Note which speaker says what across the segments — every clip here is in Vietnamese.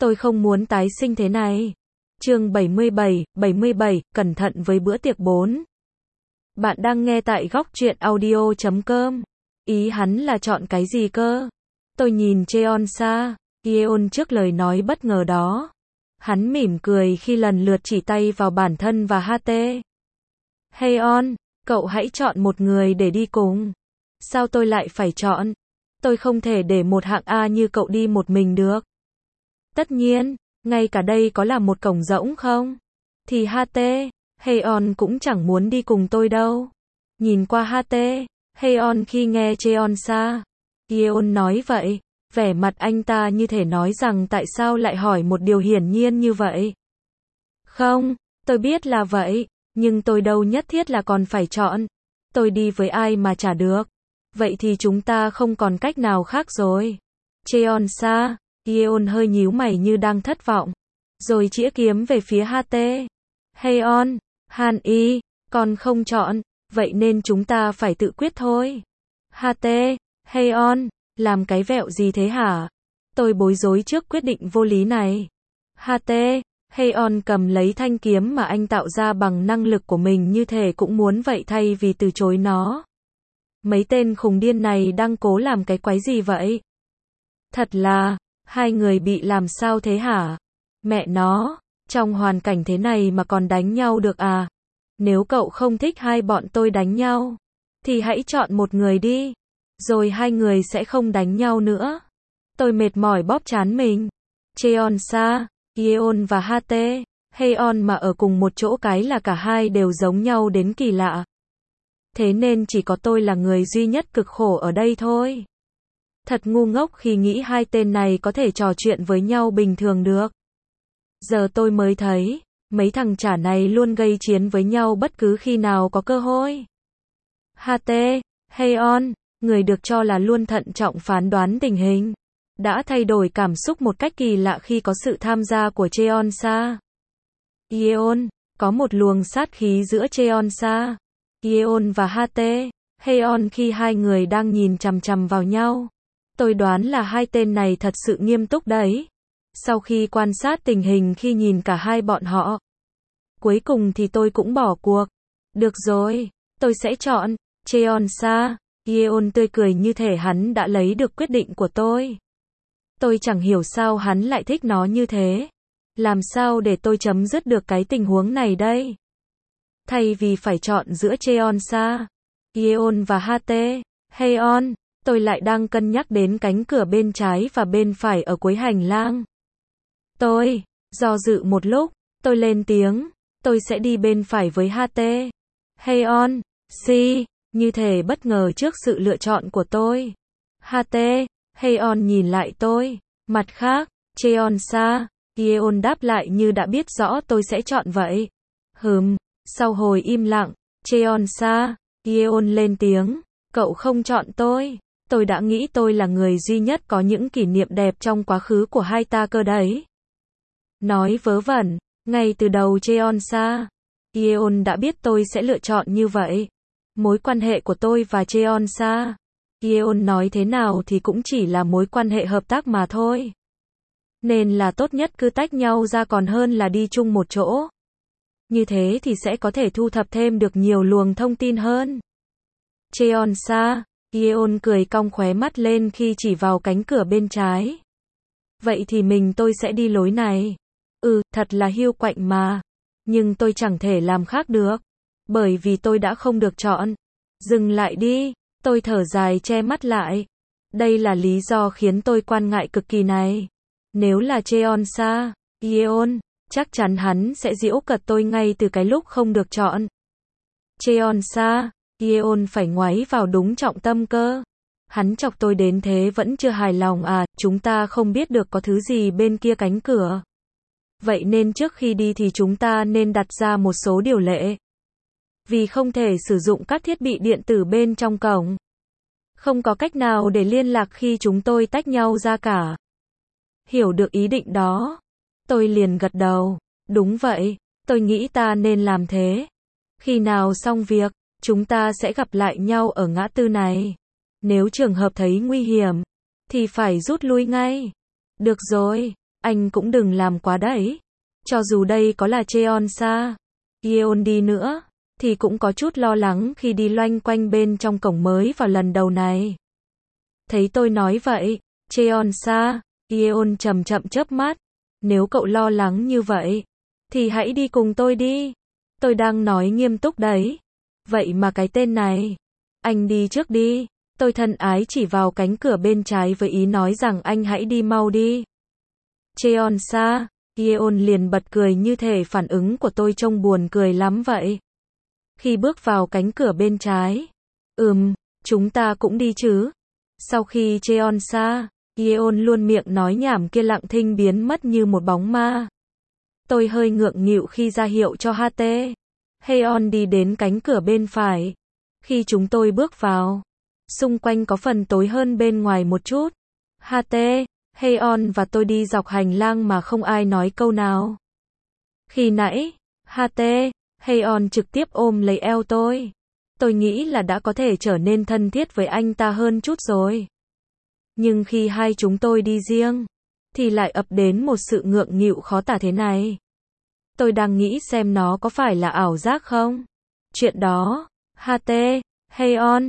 Speaker 1: Tôi không muốn tái sinh thế này. Chương 77, cẩn thận với bữa tiệc 4. Bạn đang nghe tại góc truyện audio.com. Ý hắn là chọn cái gì cơ? Tôi nhìn Cheon-sa, Yeon trước lời nói bất ngờ đó. Hắn mỉm cười khi lần lượt chỉ tay vào bản thân và HT. Heon, cậu hãy chọn một người để đi cùng. Sao tôi lại phải chọn? Tôi không thể để một hạng A như cậu đi một mình được. Tất nhiên, ngay cả đây có là một cổng rỗng không? Thì HT, Heon cũng chẳng muốn đi cùng tôi đâu. Nhìn qua HT, Heon khi nghe Cheon-sa, Yeon nói vậy, vẻ mặt anh ta như thể nói rằng tại sao lại hỏi một điều hiển nhiên như vậy. Không, tôi biết là vậy, nhưng tôi đâu nhất thiết là còn phải chọn. Tôi đi với ai mà chả được. Vậy thì chúng ta không còn cách nào khác rồi. Cheon-sa, Yeon hơi nhíu mày như đang thất vọng. Rồi chĩa kiếm về phía HT. Heon, Han-i, con không chọn, vậy nên chúng ta phải tự quyết thôi. HT, Heon, làm cái vẹo gì thế hả? Tôi bối rối trước quyết định vô lý này. HT, Heon cầm lấy thanh kiếm mà anh tạo ra bằng năng lực của mình như thể cũng muốn vậy thay vì từ chối nó. Mấy tên khùng điên này đang cố làm cái quái gì vậy? Thật là, hai người bị làm sao thế hả? Mẹ nó, trong hoàn cảnh thế này mà còn đánh nhau được à? Nếu cậu không thích hai bọn tôi đánh nhau, thì hãy chọn một người đi. Rồi hai người sẽ không đánh nhau nữa. Tôi mệt mỏi bóp trán mình. Cheon-sa, Yeon và HT, Heon mà ở cùng một chỗ cái là cả hai đều giống nhau đến kỳ lạ. Thế nên chỉ có tôi là người duy nhất cực khổ ở đây thôi. Thật ngu ngốc khi nghĩ hai tên này có thể trò chuyện với nhau bình thường được. Giờ tôi mới thấy, mấy thằng chả này luôn gây chiến với nhau bất cứ khi nào có cơ hội. HT, Heon, người được cho là luôn thận trọng phán đoán tình hình, đã thay đổi cảm xúc một cách kỳ lạ khi có sự tham gia của Cheon-sa. Yeon, có một luồng sát khí giữa Cheon-sa, Yeon và HT, Heon khi hai người đang nhìn chằm chằm vào nhau. Tôi đoán là hai tên này thật sự nghiêm túc đấy. Sau khi quan sát tình hình khi nhìn cả hai bọn họ, cuối cùng thì tôi cũng bỏ cuộc. Được rồi, tôi sẽ chọn Cheon-sa. Yeon tươi cười như thể hắn đã lấy được quyết định của tôi. Tôi chẳng hiểu sao hắn lại thích nó như thế. Làm sao để tôi chấm dứt được cái tình huống này đây? Thay vì phải chọn giữa Cheon-sa, Yeon và HT, Heon, tôi lại đang cân nhắc đến cánh cửa bên trái và bên phải ở cuối hành lang. Tôi do dự một lúc, tôi lên tiếng, tôi sẽ đi bên phải với HT. Heon, như thể bất ngờ trước sự lựa chọn của tôi. HT, Heon nhìn lại tôi. Mặt khác, Cheon-sa, Yeon đáp lại như đã biết rõ tôi sẽ chọn vậy. Sau hồi im lặng, Cheon-sa, Yeon lên tiếng, cậu không chọn tôi. Tôi đã nghĩ tôi là người duy nhất có những kỷ niệm đẹp trong quá khứ của hai ta cơ đấy. Nói vớ vẩn, ngay từ đầu Cheon-sa, Yeon đã biết tôi sẽ lựa chọn như vậy. Mối quan hệ của tôi và Cheon-sa, Yeon nói thế nào thì cũng chỉ là mối quan hệ hợp tác mà thôi. Nên là tốt nhất cứ tách nhau ra còn hơn là đi chung một chỗ. Như thế thì sẽ có thể thu thập thêm được nhiều luồng thông tin hơn. Cheon-sa, Yeon cười cong khóe mắt lên khi chỉ vào cánh cửa bên trái. Vậy thì tôi sẽ đi lối này. Thật là hiu quạnh mà. Nhưng tôi chẳng thể làm khác được. Bởi vì tôi đã không được chọn. Dừng lại đi. Tôi thở dài che mắt lại. Đây là lý do khiến tôi quan ngại cực kỳ này. Nếu là Cheon-sa, Yeon, chắc chắn hắn sẽ giễu cợt tôi ngay từ cái lúc không được chọn. Cheon-sa, Yeon phải ngoáy vào đúng trọng tâm cơ. Hắn chọc tôi đến thế vẫn chưa hài lòng à, chúng ta không biết được có thứ gì bên kia cánh cửa. Vậy nên trước khi đi thì chúng ta nên đặt ra một số điều lệ. Vì không thể sử dụng các thiết bị điện tử bên trong cổng. Không có cách nào để liên lạc khi chúng tôi tách nhau ra cả. Hiểu được ý định đó, tôi liền gật đầu. Đúng vậy, tôi nghĩ ta nên làm thế. Khi nào xong việc, chúng ta sẽ gặp lại nhau ở ngã tư này. Nếu trường hợp thấy nguy hiểm, thì phải rút lui ngay. Được rồi, Anh cũng đừng làm quá đấy. Cho dù đây có là Cheonsa, Yeon đi nữa, thì cũng có chút lo lắng khi đi loanh quanh bên trong cổng mới vào lần đầu này. Thấy tôi nói vậy, Cheonsa, Yeon chậm chậm chớp mắt. Nếu cậu lo lắng như vậy, thì hãy đi cùng tôi đi. Tôi đang nói nghiêm túc đấy. Vậy mà cái tên này. Anh đi trước đi. Tôi thân ái chỉ vào cánh cửa bên trái với ý nói rằng anh hãy đi mau đi. Cheonsa, Yeon liền bật cười như thể phản ứng của tôi trông buồn cười lắm vậy. Khi bước vào cánh cửa bên trái. Chúng ta cũng đi chứ. Sau khi Cheonsa, Yeon luôn miệng nói nhảm kia lặng thinh biến mất như một bóng ma. Tôi hơi ngượng nghịu khi ra hiệu cho HT. Haeon đi đến cánh cửa bên phải. Khi chúng tôi bước vào, xung quanh có phần tối hơn bên ngoài một chút. HT, Haeon và tôi đi dọc hành lang mà không ai nói câu nào. Khi nãy, HT, Haeon trực tiếp ôm lấy eo tôi. Tôi nghĩ là đã có thể trở nên thân thiết với anh ta hơn chút rồi. Nhưng khi hai chúng tôi đi riêng, thì lại ập đến một sự ngượng nghịu khó tả thế này. Tôi đang nghĩ xem nó có phải là ảo giác không? Chuyện đó, HT, Haeon,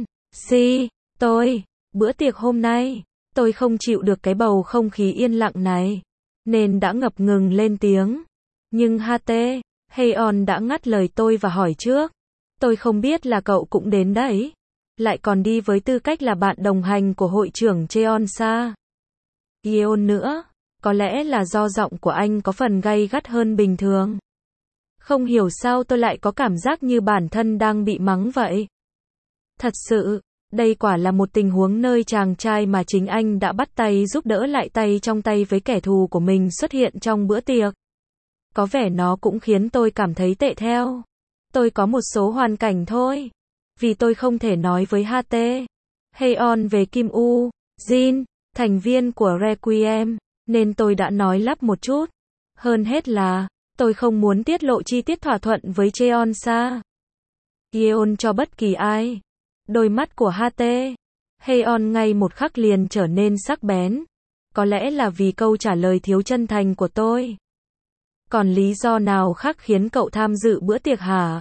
Speaker 1: bữa tiệc hôm nay, tôi không chịu được cái bầu không khí yên lặng này, nên đã ngập ngừng lên tiếng. Nhưng HT, Haeon đã ngắt lời tôi và hỏi trước. Tôi không biết là cậu cũng đến đấy. Lại còn đi với tư cách là bạn đồng hành của hội trưởng Cheonsa. Yeon nữa, có lẽ là do giọng của anh có phần gay gắt hơn bình thường. Không hiểu sao tôi lại có cảm giác như bản thân đang bị mắng vậy. Thật sự, đây quả là một tình huống nơi chàng trai mà chính anh đã bắt tay giúp đỡ lại tay trong tay với kẻ thù của mình xuất hiện trong bữa tiệc. Có vẻ nó cũng khiến tôi cảm thấy tệ theo. Tôi có một số hoàn cảnh thôi. Vì tôi không thể nói với HT, Haeon về Kim U, Jin, thành viên của Requiem, nên tôi đã nói lắp một chút. Hơn hết là, tôi không muốn tiết lộ chi tiết thỏa thuận với Cheonsa. Yeon cho bất kỳ ai. Đôi mắt của HT, Haeon ngay một khắc liền trở nên sắc bén. Có lẽ là vì câu trả lời thiếu chân thành của tôi. Còn lý do nào khác khiến cậu tham dự bữa tiệc hả?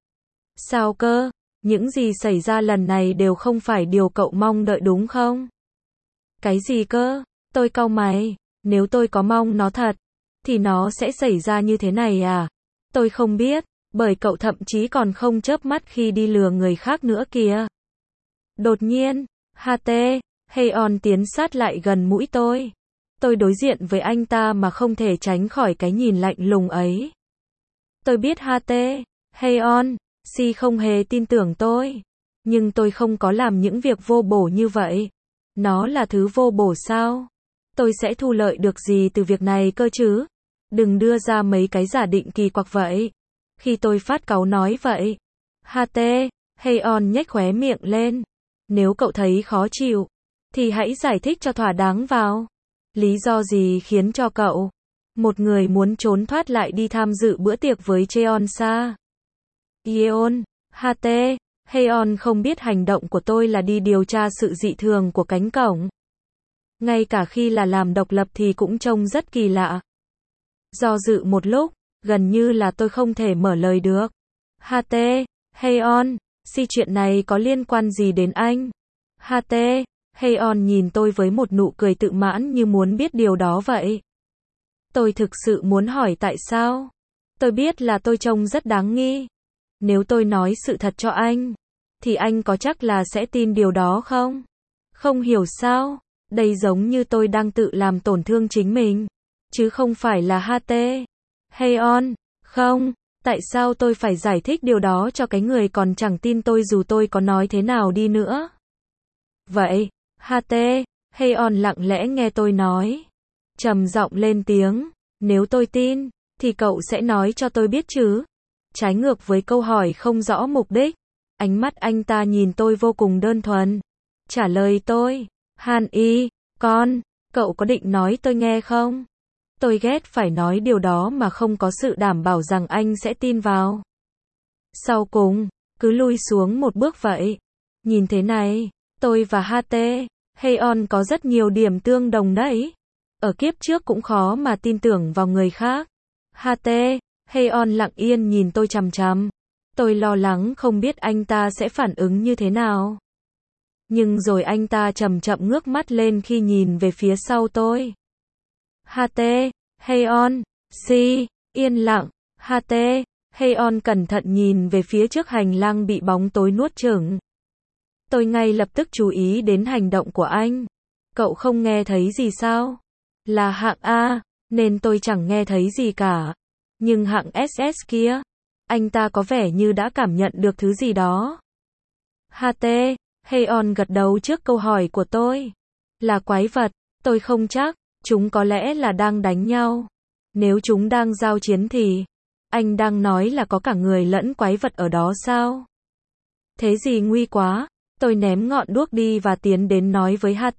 Speaker 1: Sao cơ? Những gì xảy ra lần này đều không phải điều cậu mong đợi đúng không? Cái gì cơ? Tôi cau mày. Nếu tôi có mong nó thật, thì nó sẽ xảy ra như thế này à? Tôi không biết, bởi cậu thậm chí còn không chớp mắt khi đi lừa người khác nữa kìa. Đột nhiên, HT, Haeon tiến sát lại gần mũi tôi. Tôi đối diện với anh ta mà không thể tránh khỏi cái nhìn lạnh lùng ấy. Tôi biết HT, Haeon, không hề tin tưởng tôi. Nhưng tôi không có làm những việc vô bổ như vậy. Nó là thứ vô bổ sao? Tôi sẽ thu lợi được gì từ việc này cơ chứ? Đừng đưa ra mấy cái giả định kỳ quặc vậy. Khi tôi phát cáu nói vậy, HT, Haeon nhếch khóe miệng lên. Nếu cậu thấy khó chịu, thì hãy giải thích cho thỏa đáng vào. Lý do gì khiến cho cậu, một người muốn trốn thoát lại đi tham dự bữa tiệc với Cheonsa? Yeon, HT, Haeon không biết hành động của tôi là đi điều tra sự dị thường của cánh cổng. Ngay cả khi là làm độc lập thì cũng trông rất kỳ lạ. Do dự một lúc, gần như là tôi không thể mở lời được. HT, Haeon, chuyện này có liên quan gì đến anh? HT, Haeon nhìn tôi với một nụ cười tự mãn như muốn biết điều đó vậy. Tôi thực sự muốn hỏi tại sao. Tôi biết là tôi trông rất đáng nghi. Nếu tôi nói sự thật cho anh, thì anh có chắc là sẽ tin điều đó không? Không hiểu sao, đây giống như tôi đang tự làm tổn thương chính mình, chứ không phải là HT. Haeon, không, tại sao tôi phải giải thích điều đó cho cái người còn chẳng tin tôi dù tôi có nói thế nào đi nữa? Vậy, HT, Haeon lặng lẽ nghe tôi nói. Trầm giọng lên tiếng, nếu tôi tin, thì cậu sẽ nói cho tôi biết chứ? Trái ngược với câu hỏi không rõ mục đích, ánh mắt anh ta nhìn tôi vô cùng đơn thuần. Trả lời tôi, Han Y, cậu có định nói tôi nghe không? Tôi ghét phải nói điều đó mà không có sự đảm bảo rằng anh sẽ tin vào. Sau cùng, cứ lui xuống một bước vậy. Nhìn thế này, tôi và HT, Haeon có rất nhiều điểm tương đồng đấy. Ở kiếp trước cũng khó mà tin tưởng vào người khác. HT, Haeon lặng yên nhìn tôi chằm chằm. Tôi lo lắng không biết anh ta sẽ phản ứng như thế nào. Nhưng rồi anh ta chậm chậm ngước mắt lên khi nhìn về phía sau tôi. HT, Haeon, yên lặng. HT, Haeon cẩn thận nhìn về phía trước hành lang bị bóng tối nuốt chửng. Tôi ngay lập tức chú ý đến hành động của anh. Cậu không nghe thấy gì sao? Là hạng A, nên tôi chẳng nghe thấy gì cả. Nhưng hạng SS kia, anh ta có vẻ như đã cảm nhận được thứ gì đó. HT, Haeon gật đầu trước câu hỏi của tôi. Là quái vật, tôi không chắc, chúng có lẽ là đang đánh nhau. Nếu chúng đang giao chiến thì, anh đang nói là có cả người lẫn quái vật ở đó sao? Thế gì nguy quá, tôi ném ngọn đuốc đi và tiến đến nói với HT.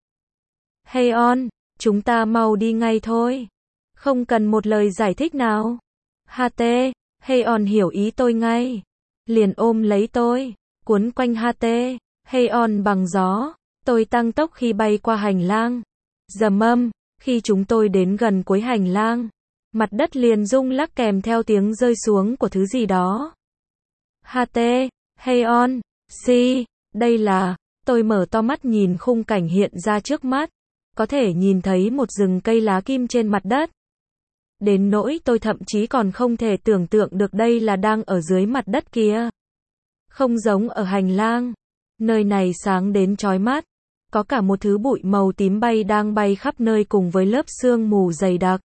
Speaker 1: Haeon, chúng ta mau đi ngay thôi. Không cần một lời giải thích nào. HT, Haeon hiểu ý tôi ngay. Liền ôm lấy tôi, cuốn quanh HT, Haeon bằng gió. Tôi tăng tốc khi bay qua hành lang. Rầm âm, khi chúng tôi đến gần cuối hành lang, mặt đất liền rung lắc kèm theo tiếng rơi xuống của thứ gì đó. HT, Haeon, đây là, tôi mở to mắt nhìn khung cảnh hiện ra trước mắt. Có thể nhìn thấy một rừng cây lá kim trên mặt đất. Đến nỗi tôi thậm chí còn không thể tưởng tượng được đây là đang ở dưới mặt đất kia. Không giống ở hành lang. Nơi này sáng đến chói mắt. Có cả một thứ bụi màu tím đang bay khắp nơi cùng với lớp sương mù dày đặc.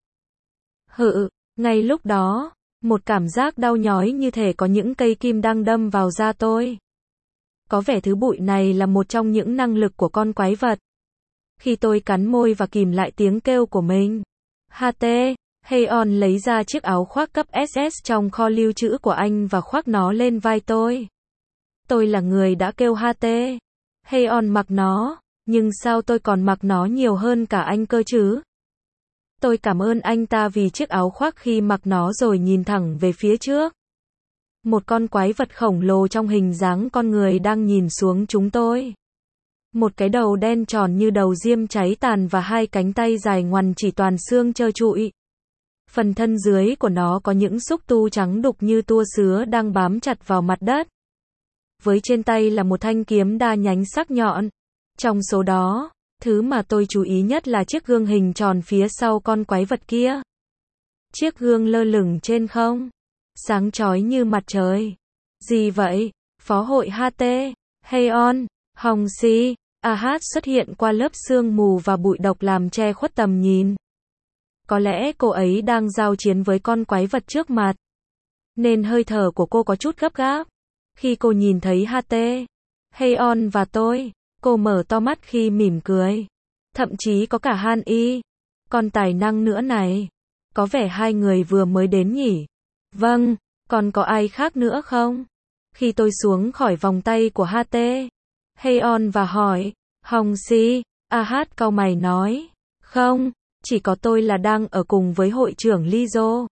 Speaker 1: Ngay lúc đó, một cảm giác đau nhói như thể có những cây kim đang đâm vào da tôi. Có vẻ thứ bụi này là một trong những năng lực của con quái vật. Khi tôi cắn môi và kìm lại tiếng kêu của mình, HT, Haeon lấy ra chiếc áo khoác cấp SS trong kho lưu trữ của anh và khoác nó lên vai tôi. Tôi là người đã kêu HT. Haeon mặc nó, nhưng sao tôi còn mặc nó nhiều hơn cả anh cơ chứ? Tôi cảm ơn anh ta vì chiếc áo khoác khi mặc nó rồi nhìn thẳng về phía trước. Một con quái vật khổng lồ trong hình dáng con người đang nhìn xuống chúng tôi. Một cái đầu đen tròn như đầu diêm cháy tàn và hai cánh tay dài ngoằn chỉ toàn xương trơ trụi. Phần thân dưới của nó có những xúc tu trắng đục như tua sứa đang bám chặt vào mặt đất. Với trên tay là một thanh kiếm đa nhánh sắc nhọn. Trong số đó, thứ mà tôi chú ý nhất là chiếc gương hình tròn phía sau con quái vật kia. Chiếc gương lơ lửng trên không, sáng chói như mặt trời. Gì vậy? Phó hội HT, Haeon, Hong Ah xuất hiện qua lớp sương mù và bụi độc làm che khuất tầm nhìn. Có lẽ cô ấy đang giao chiến với con quái vật trước mặt, nên hơi thở của cô có chút gấp gáp. Khi cô nhìn thấy HT, Haeon và tôi, cô mở to mắt khi mỉm cười. Thậm chí có cả Han Y, con tài năng nữa này. Có vẻ hai người vừa mới đến nhỉ? Vâng, còn có ai khác nữa không? Khi tôi xuống khỏi vòng tay của HT, Haeon và hỏi, Hong cau mày nói, không, chỉ có tôi là đang ở cùng với hội trưởng Lizo.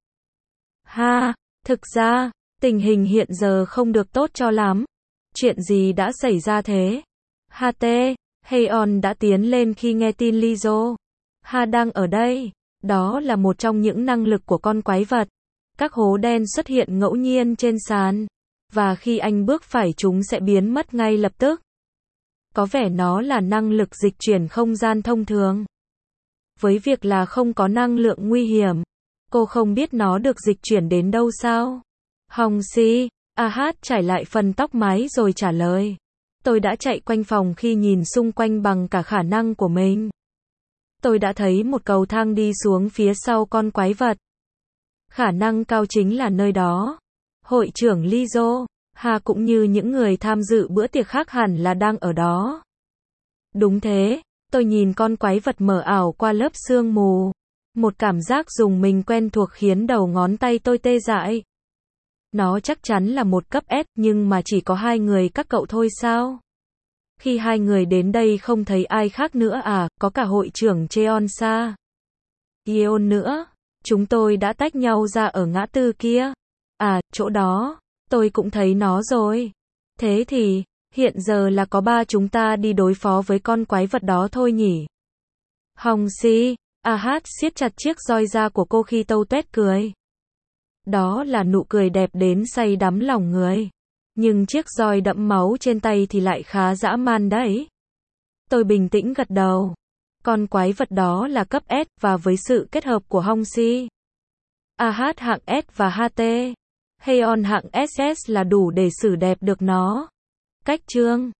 Speaker 1: Thực ra, tình hình hiện giờ không được tốt cho lắm. Chuyện gì đã xảy ra thế? HT, Haeon đã tiến lên khi nghe tin Lizo. Đang ở đây. Đó là một trong những năng lực của con quái vật. Các hố đen xuất hiện ngẫu nhiên trên sàn. Và khi anh bước phải chúng sẽ biến mất ngay lập tức. Có vẻ nó là năng lực dịch chuyển không gian thông thường. Với việc là không có năng lượng nguy hiểm, cô không biết nó được dịch chuyển đến đâu sao? Hong trải lại phần tóc mái rồi trả lời. Tôi đã chạy quanh phòng khi nhìn xung quanh bằng cả khả năng của mình. Tôi đã thấy một cầu thang đi xuống phía sau con quái vật. Khả năng cao chính là nơi đó. Hội trưởng Lizo, cũng như những người tham dự bữa tiệc khác hẳn là đang ở đó. Đúng thế, tôi nhìn con quái vật mờ ảo qua lớp sương mù. Một cảm giác rùng mình quen thuộc khiến đầu ngón tay tôi tê dại. Nó chắc chắn là một cấp S, nhưng mà chỉ có hai người các cậu thôi sao? Khi hai người đến đây không thấy ai khác nữa à, có cả hội trưởng Cheonsa. Yeon nữa. Chúng tôi đã tách nhau ra ở ngã tư kia. Chỗ đó, tôi cũng thấy nó rồi. Thế thì, hiện giờ là có ba chúng ta đi đối phó với con quái vật đó thôi nhỉ? Hong AH siết chặt chiếc roi da của cô khi tâu tuét cười. Đó là nụ cười đẹp đến say đắm lòng người. Nhưng chiếc roi đẫm máu trên tay thì lại khá dã man đấy. Tôi bình tĩnh gật đầu. Con quái vật đó là cấp S và với sự kết hợp của Hong Si, AH hạng S và HT, Heon hạng SS là đủ để xử đẹp được nó. Cách chương